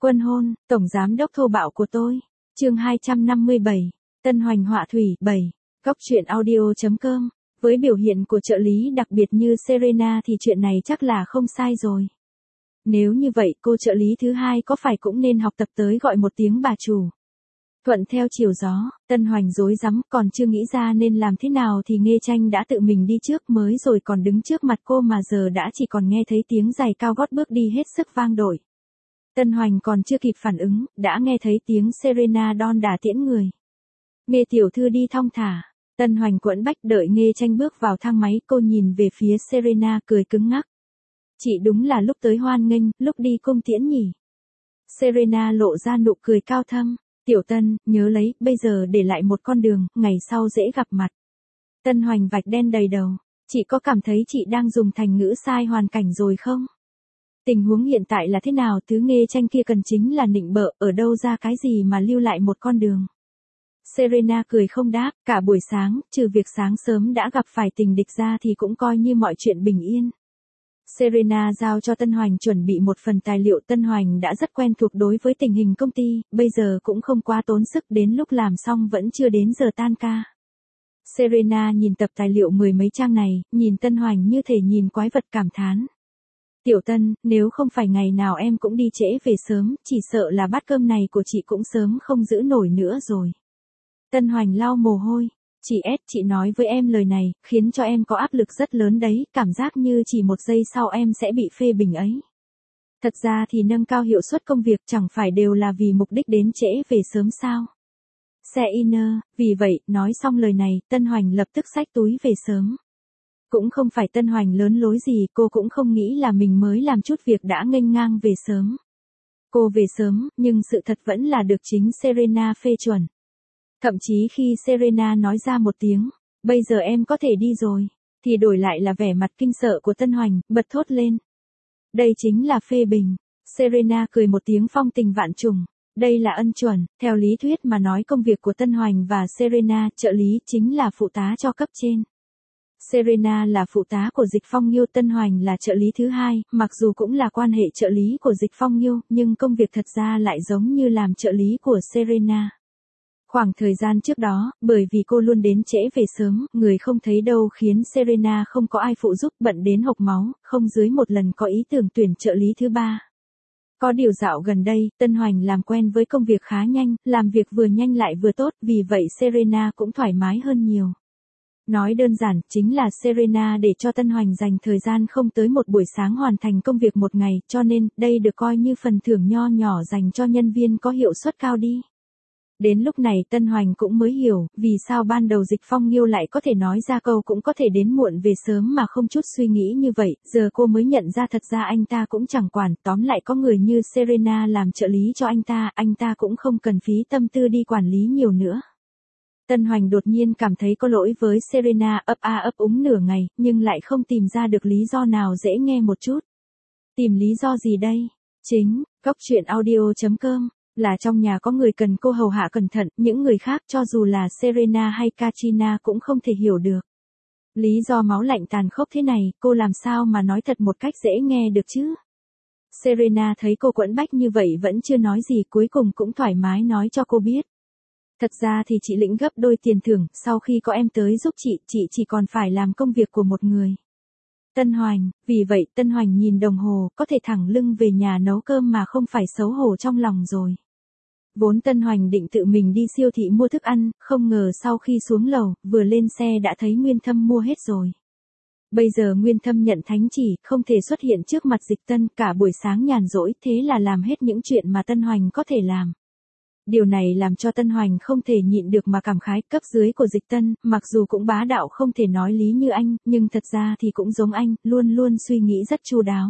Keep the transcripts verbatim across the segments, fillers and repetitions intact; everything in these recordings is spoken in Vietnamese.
Quân hôn, tổng giám đốc thô bạo của tôi. Chương hai trăm năm mươi bảy. Tân Hoành họa thủy. bảy. Góc truyện audio chấm com. Với biểu hiện của trợ lý đặc biệt như Serena thì chuyện này chắc là không sai rồi. Nếu như vậy cô trợ lý thứ hai có phải cũng nên học tập tới gọi một tiếng bà chủ. Thuận theo chiều gió, Tân Hoành rối rắm còn chưa nghĩ ra nên làm thế nào thì Nghê Tranh đã tự mình đi trước, mới rồi còn đứng trước mặt cô mà giờ đã chỉ còn nghe thấy tiếng giày cao gót bước đi hết sức vang dội. Tân Hoành còn chưa kịp phản ứng, đã nghe thấy tiếng Serena đon đả tiễn người. Nghê tiểu thư đi thong thả. Tân Hoành quẫn bách đợi Nghê Tranh bước vào thang máy, cô nhìn về phía Serena cười cứng ngắc. Chị đúng là lúc tới hoan nghênh, lúc đi cung tiễn nhỉ. Serena lộ ra nụ cười cao thâm. Tiểu Tân, nhớ lấy, bây giờ để lại một con đường, ngày sau dễ gặp mặt. Tân Hoành vạch đen đầy đầu. Chị có cảm thấy chị đang dùng thành ngữ sai hoàn cảnh rồi không? Tình huống hiện tại là thế nào? Thứ Nghê Tranh kia cần chính là nịnh bợ, ở đâu ra cái gì mà lưu lại một con đường. Serena cười không đáp, cả buổi sáng, trừ việc sáng sớm đã gặp phải tình địch ra thì cũng coi như mọi chuyện bình yên. Serena giao cho Tân Hoành chuẩn bị một phần tài liệu. Tân Hoành đã rất quen thuộc đối với tình hình công ty, bây giờ cũng không quá tốn sức, đến lúc làm xong vẫn chưa đến giờ tan ca. Serena nhìn tập tài liệu mười mấy trang này, nhìn Tân Hoành như thể nhìn quái vật cảm thán. Tiểu Tân, nếu không phải ngày nào em cũng đi trễ về sớm, chỉ sợ là bát cơm này của chị cũng sớm không giữ nổi nữa rồi. Tân Hoành lau mồ hôi. Chị S, chị nói với em lời này, khiến cho em có áp lực rất lớn đấy, cảm giác như chỉ một giây sau em sẽ bị phê bình ấy. Thật ra thì nâng cao hiệu suất công việc chẳng phải đều là vì mục đích đến trễ về sớm sao. Xe inner, vì vậy, nói xong lời này, Tân Hoành lập tức xách túi về sớm. Cũng không phải Tân Hoành lớn lối gì, cô cũng không nghĩ là mình mới làm chút việc đã nghênh ngang về sớm. Cô về sớm, nhưng sự thật vẫn là được chính Serena phê chuẩn. Thậm chí khi Serena nói ra một tiếng, bây giờ em có thể đi rồi, thì đổi lại là vẻ mặt kinh sợ của Tân Hoành, bật thốt lên. Đây chính là phê bình. Serena cười một tiếng phong tình vạn trùng. Đây là ân chuẩn, theo lý thuyết mà nói công việc của Tân Hoành và Serena, trợ lý chính là phụ tá cho cấp trên. Serena là phụ tá của Dịch Phong Nghiêu, Tân Hoành là trợ lý thứ hai, mặc dù cũng là quan hệ trợ lý của Dịch Phong Nghiêu, nhưng công việc thật ra lại giống như làm trợ lý của Serena. Khoảng thời gian trước đó, bởi vì cô luôn đến trễ về sớm, người không thấy đâu khiến Serena không có ai phụ giúp, bận đến hộc máu, không dưới một lần có ý tưởng tuyển trợ lý thứ ba. Có điều dạo gần đây, Tân Hoành làm quen với công việc khá nhanh, làm việc vừa nhanh lại vừa tốt, vì vậy Serena cũng thoải mái hơn nhiều. Nói đơn giản, chính là Serena để cho Tân Hoành dành thời gian không tới một buổi sáng hoàn thành công việc một ngày, cho nên, đây được coi như phần thưởng nho nhỏ dành cho nhân viên có hiệu suất cao đi. Đến lúc này Tân Hoành cũng mới hiểu, vì sao ban đầu Dịch Phong Nghiêu lại có thể nói ra câu cũng có thể đến muộn về sớm mà không chút suy nghĩ như vậy, giờ cô mới nhận ra thật ra anh ta cũng chẳng quản, tóm lại có người như Serena làm trợ lý cho anh ta, anh ta cũng không cần phí tâm tư đi quản lý nhiều nữa. Tân Hoành đột nhiên cảm thấy có lỗi với Serena, ấp a ấp úng nửa ngày, nhưng lại không tìm ra được lý do nào dễ nghe một chút. Tìm lý do gì đây? Chính, góc truyện audio chấm com. Là trong nhà có người cần cô hầu hạ cẩn thận, những người khác cho dù là Serena hay Katrina cũng không thể hiểu được. Lý do máu lạnh tàn khốc thế này, cô làm sao mà nói thật một cách dễ nghe được chứ? Serena thấy cô quẫn bách như vậy vẫn chưa nói gì, cuối cùng cũng thoải mái nói cho cô biết. Thật ra thì chị lĩnh gấp đôi tiền thưởng, sau khi có em tới giúp chị, chị chỉ còn phải làm công việc của một người. Tân Hoành, vì vậy Tân Hoành nhìn đồng hồ, có thể thẳng lưng về nhà nấu cơm mà không phải xấu hổ trong lòng rồi. Vốn Tân Hoành định tự mình đi siêu thị mua thức ăn, không ngờ sau khi xuống lầu, vừa lên xe đã thấy Nguyên Thâm mua hết rồi. Bây giờ Nguyên Thâm nhận thánh chỉ, không thể xuất hiện trước mặt Dịch Tân, cả buổi sáng nhàn rỗi, thế là làm hết những chuyện mà Tân Hoành có thể làm. Điều này làm cho Tân Hoành không thể nhịn được mà cảm khái, cấp dưới của Dịch Tân, mặc dù cũng bá đạo không thể nói lý như anh, nhưng thật ra thì cũng giống anh, luôn luôn suy nghĩ rất chu đáo.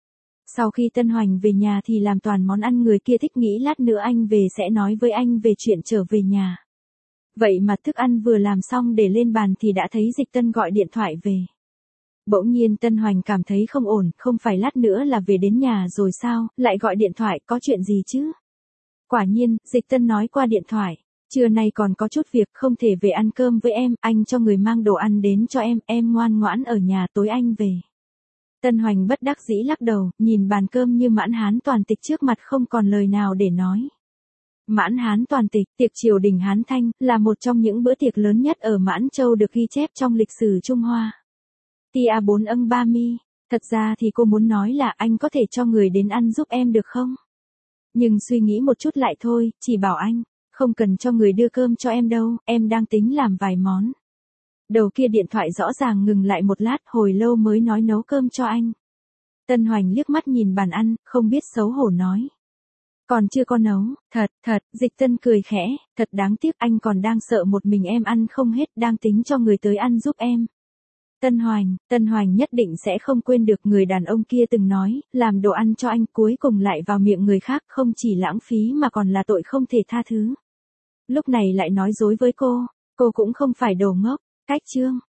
Sau khi Tân Hoành về nhà thì làm toàn món ăn người kia thích, nghĩ lát nữa anh về sẽ nói với anh về chuyện trở về nhà. Vậy mà thức ăn vừa làm xong để lên bàn thì đã thấy Dịch Tân gọi điện thoại về. Bỗng nhiên Tân Hoành cảm thấy không ổn, không phải lát nữa là về đến nhà rồi sao, lại gọi điện thoại, có chuyện gì chứ? Quả nhiên, Dịch Tân nói qua điện thoại, trưa nay còn có chút việc, không thể về ăn cơm với em, anh cho người mang đồ ăn đến cho em, em ngoan ngoãn ở nhà tối anh về. Tân Hoành bất đắc dĩ lắc đầu, nhìn bàn cơm như mãn hán toàn tịch trước mặt không còn lời nào để nói. Mãn hán toàn tịch, tiệc triều đình Hán Thanh, là một trong những bữa tiệc lớn nhất ở Mãn Châu được ghi chép trong lịch sử Trung Hoa. Tia bốn âng ba mi, thật ra thì cô muốn nói là anh có thể cho người đến ăn giúp em được không? Nhưng suy nghĩ một chút lại thôi, chỉ bảo anh, không cần cho người đưa cơm cho em đâu, em đang tính làm vài món. Đầu kia điện thoại rõ ràng ngừng lại một lát, hồi lâu mới nói nấu cơm cho anh. Tân Hoành liếc mắt nhìn bàn ăn, không biết xấu hổ nói. Còn chưa có nấu, thật, thật, Dịch Tân cười khẽ, thật đáng tiếc anh còn đang sợ một mình em ăn không hết, đang tính cho người tới ăn giúp em. Tân Hoành, Tân Hoành nhất định sẽ không quên được người đàn ông kia từng nói, làm đồ ăn cho anh cuối cùng lại vào miệng người khác không chỉ lãng phí mà còn là tội không thể tha thứ. Lúc này lại nói dối với cô, cô cũng không phải đồ ngốc, cách chương.